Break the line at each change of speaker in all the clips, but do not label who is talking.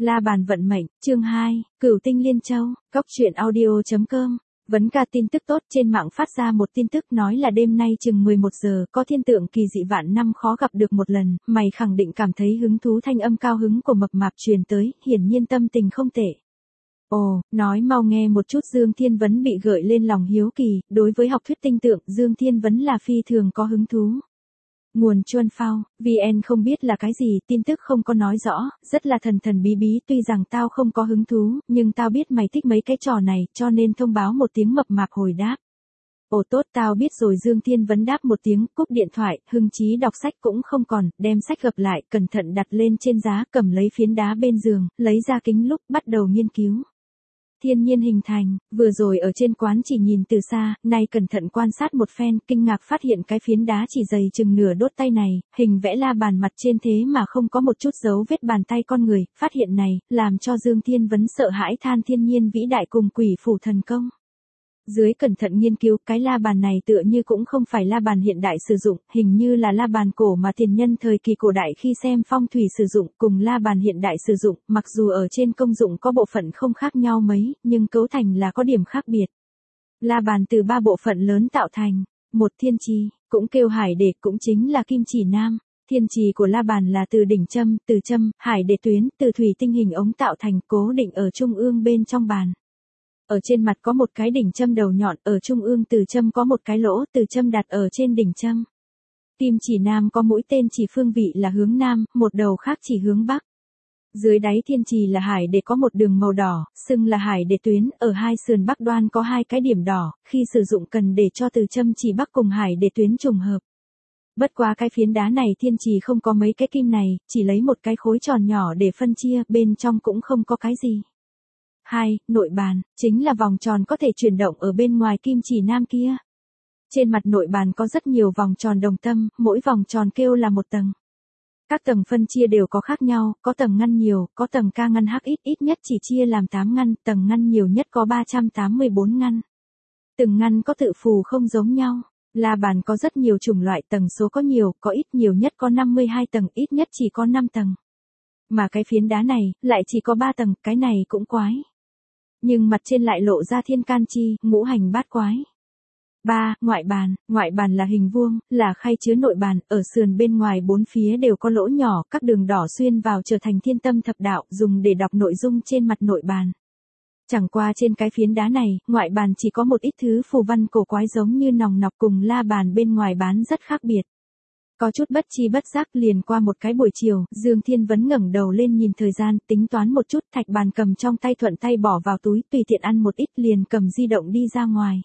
La bàn vận mệnh, chương 2, Cửu tinh liên châu, Cóc truyện audio.com. Vấn ca tin tức tốt trên mạng phát ra một tin tức nói là đêm nay chừng 11 giờ có thiên tượng kỳ dị vạn năm khó gặp được một lần, mày khẳng định cảm thấy hứng thú. Thanh âm cao hứng của mập mạp truyền tới, hiển nhiên tâm tình không tệ. Ồ, nói mau nghe một chút. Dương Thiên Vấn bị gợi lên lòng hiếu kỳ, đối với học thuyết tinh tượng Dương Thiên Vấn là phi thường có hứng thú. Nguồn Chuân Phao, VN không biết là cái gì, tin tức không có nói rõ, rất là thần thần bí bí. Tuy rằng tao không có hứng thú, nhưng tao biết mày thích mấy cái trò này, cho nên thông báo một tiếng. Mập mạp hồi đáp. Ồ tốt, tao biết rồi. Dương Thiên Vấn đáp một tiếng, cúp điện thoại. Hưng trí đọc sách cũng không còn, đem sách gập lại, cẩn thận đặt lên trên giá, cầm lấy phiến đá bên giường, lấy ra kính lúp, bắt đầu nghiên cứu. Thiên nhiên hình thành, vừa rồi ở trên quán chỉ nhìn từ xa, nay cẩn thận quan sát một phen, kinh ngạc phát hiện cái phiến đá chỉ dày chừng nửa đốt tay này, hình vẽ la bàn mặt trên thế mà không có một chút dấu vết bàn tay con người. Phát hiện này, làm cho Dương Thiên Vấn sợ hãi than thiên nhiên vĩ đại cùng quỷ phủ thần công. Dưới cẩn thận nghiên cứu, cái la bàn này tựa như cũng không phải la bàn hiện đại sử dụng, hình như là la bàn cổ mà tiền nhân thời kỳ cổ đại khi xem phong thủy sử dụng, cùng la bàn hiện đại sử dụng, mặc dù ở trên công dụng có bộ phận không khác nhau mấy, nhưng cấu thành là có điểm khác biệt. La bàn từ 3 bộ phận lớn tạo thành, một thiên trì, cũng kêu hải để, cũng chính là kim chỉ nam. Thiên trì của la bàn là từ đỉnh châm, từ châm, hải để tuyến, từ thủy tinh hình ống tạo thành, cố định ở trung ương bên trong bàn. Ở trên mặt có một cái đỉnh châm đầu nhọn, ở trung ương từ châm có một cái lỗ, từ châm đặt ở trên đỉnh châm. Kim chỉ nam có mũi tên chỉ phương vị là hướng nam, một đầu khác chỉ hướng bắc. Dưới đáy thiên trì là hải để có một đường màu đỏ, xưng là hải để tuyến, ở hai sườn bắc đoan có 2 cái điểm đỏ, khi sử dụng cần để cho từ châm chỉ bắc cùng hải để tuyến trùng hợp. Bất quá cái phiến đá này thiên trì không có mấy cái kim này, chỉ lấy một cái khối tròn nhỏ để phân chia, bên trong cũng không có cái gì. 2. Nội bàn, chính là vòng tròn có thể chuyển động ở bên ngoài kim chỉ nam kia. Trên mặt nội bàn có rất nhiều vòng tròn đồng tâm, mỗi vòng tròn kêu là một tầng. Các tầng phân chia đều có khác nhau, có tầng ngăn nhiều, có tầng ca ngăn hắc ít nhất chỉ chia làm 8 ngăn, tầng ngăn nhiều nhất có 384 ngăn. Từng ngăn có tự phù không giống nhau. La bàn có rất nhiều chủng loại, tầng số có nhiều, có ít, nhiều nhất có 52 tầng, ít nhất chỉ có 5 tầng. Mà cái phiến đá này, lại chỉ có 3 tầng, cái này cũng quái. Nhưng mặt trên lại lộ ra thiên can chi, ngũ hành bát quái. 3. Ngoại bàn là hình vuông, là khay chứa nội bàn, ở sườn bên ngoài 4 phía đều có lỗ nhỏ, các đường đỏ xuyên vào trở thành thiên tâm thập đạo, dùng để đọc nội dung trên mặt nội bàn. Chẳng qua trên cái phiến đá này, ngoại bàn chỉ có một ít thứ phù văn cổ quái giống như nòng nọc, cùng la bàn bên ngoài bán rất khác biệt. Có chút bất chi bất giác liền qua một cái buổi chiều, Dương Thiên Vấn ngẩng đầu lên nhìn thời gian, tính toán một chút, thạch bàn cầm trong tay thuận tay bỏ vào túi, tùy tiện ăn một ít liền cầm di động đi ra ngoài.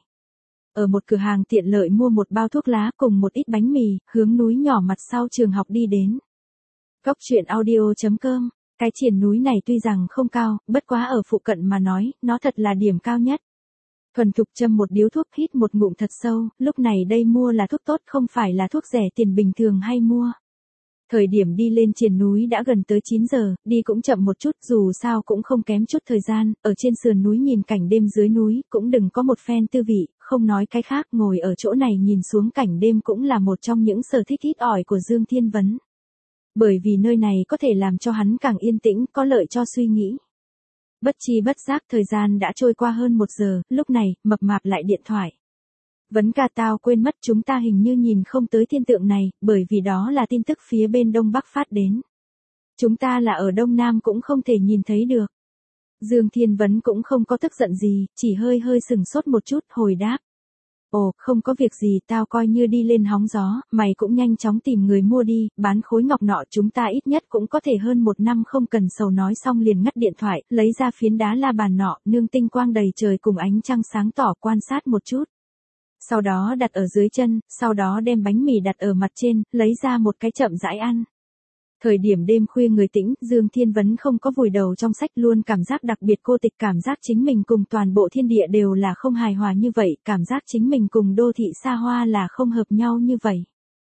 Ở một cửa hàng tiện lợi mua một bao thuốc lá cùng một ít bánh mì, hướng núi nhỏ mặt sau trường học đi đến. Cóc truyện audio.com. Cái triển núi này tuy rằng không cao, bất quá ở phụ cận mà nói, nó thật là điểm cao nhất. Thuần thục châm một điếu thuốc, hít một ngụm thật sâu, lúc này đây mua là thuốc tốt, không phải là thuốc rẻ tiền bình thường hay mua. Thời điểm đi lên triển núi đã gần tới 9 giờ, đi cũng chậm một chút, dù sao cũng không kém chút thời gian, ở trên sườn núi nhìn cảnh đêm dưới núi, cũng đừng có một phen tư vị, không nói cái khác, ngồi ở chỗ này nhìn xuống cảnh đêm cũng là một trong những sở thích ít ỏi của Dương Thiên Vấn. Bởi vì nơi này có thể làm cho hắn càng yên tĩnh, có lợi cho suy nghĩ. Bất chi bất giác thời gian đã trôi qua hơn 1 giờ, lúc này, mập mạp lại điện thoại. Vấn ca, tao quên mất, chúng ta hình như nhìn không tới thiên tượng này, bởi vì đó là tin tức phía bên đông bắc phát đến. Chúng ta là ở đông nam cũng không thể nhìn thấy được. Dương Thiên Vấn cũng không có tức giận gì, chỉ hơi sừng sốt một chút, hồi đáp. Ồ, không có việc gì, tao coi như đi lên hóng gió, mày cũng nhanh chóng tìm người mua đi, bán khối ngọc nọ chúng ta ít nhất cũng có thể hơn 1 năm không cần sầu. Nói xong liền ngắt điện thoại, lấy ra phiến đá la bàn nọ, nương tinh quang đầy trời cùng ánh trăng sáng tỏ, quan sát một chút. Sau đó đặt ở dưới chân, sau đó đem bánh mì đặt ở mặt trên, lấy ra một cái chậm rãi ăn. Thời điểm đêm khuya người tĩnh, Dương Thiên Vấn không có vùi đầu trong sách, luôn cảm giác đặc biệt cô tịch, cảm giác chính mình cùng toàn bộ thiên địa đều là không hài hòa như vậy, cảm giác chính mình cùng đô thị xa hoa là không hợp nhau như vậy.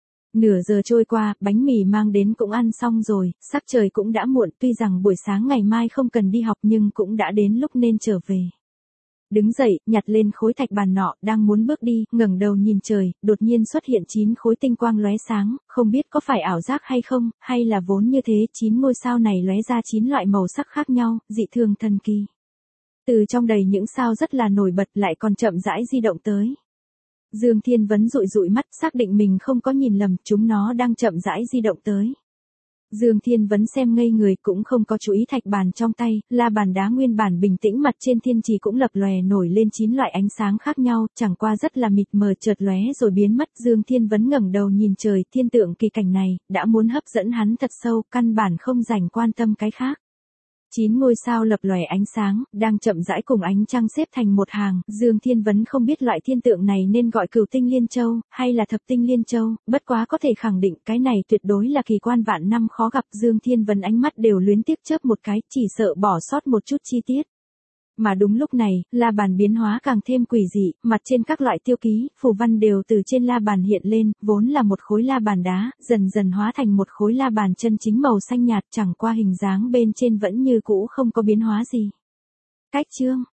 Nửa giờ trôi qua, bánh mì mang đến cũng ăn xong rồi, sắc trời cũng đã muộn, tuy rằng buổi sáng ngày mai không cần đi học nhưng cũng đã đến lúc nên trở về. Đứng dậy, nhặt lên khối thạch bàn nọ, đang muốn bước đi, ngẩng đầu nhìn trời, đột nhiên xuất hiện 9 khối tinh quang lóe sáng, không biết có phải ảo giác hay không, hay là vốn như thế, 9 ngôi sao này lóe ra 9 loại màu sắc khác nhau, dị thường thần kỳ. Từ trong đầy những sao rất là nổi bật lại còn chậm rãi di động tới. Dương Thiên Vấn dụi dụi mắt, xác định mình không có nhìn lầm, chúng nó đang chậm rãi di động tới. Dương Thiên Vấn xem ngây người, cũng không có chú ý thạch bàn trong tay, la bàn đá nguyên bản bình tĩnh mặt trên thiên trì cũng lập lòe nổi lên 9 loại ánh sáng khác nhau, chẳng qua rất là mịt mờ chợt lóe rồi biến mất. Dương Thiên Vấn ngẩng đầu nhìn trời, thiên tượng kỳ cảnh này đã muốn hấp dẫn hắn thật sâu, căn bản không dành quan tâm cái khác. 9 ngôi sao lập lòe ánh sáng, đang chậm rãi cùng ánh trăng xếp thành một hàng, Dương Thiên Vấn không biết loại thiên tượng này nên gọi Cửu Tinh Liên Châu, hay là Thập Tinh Liên Châu, bất quá có thể khẳng định cái này tuyệt đối là kỳ quan vạn năm khó gặp. Dương Thiên Vấn ánh mắt đều luyến tiếc chớp một cái, chỉ sợ bỏ sót một chút chi tiết. Mà đúng lúc này, la bàn biến hóa càng thêm quỷ dị, mặt trên các loại tiêu ký, phù văn đều từ trên la bàn hiện lên, vốn là một khối la bàn đá, dần dần hóa thành một khối la bàn chân chính màu xanh nhạt, chẳng qua hình dáng bên trên vẫn như cũ không có biến hóa gì. Cách chương